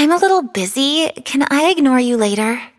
I'm a little busy. Can I ignore you later?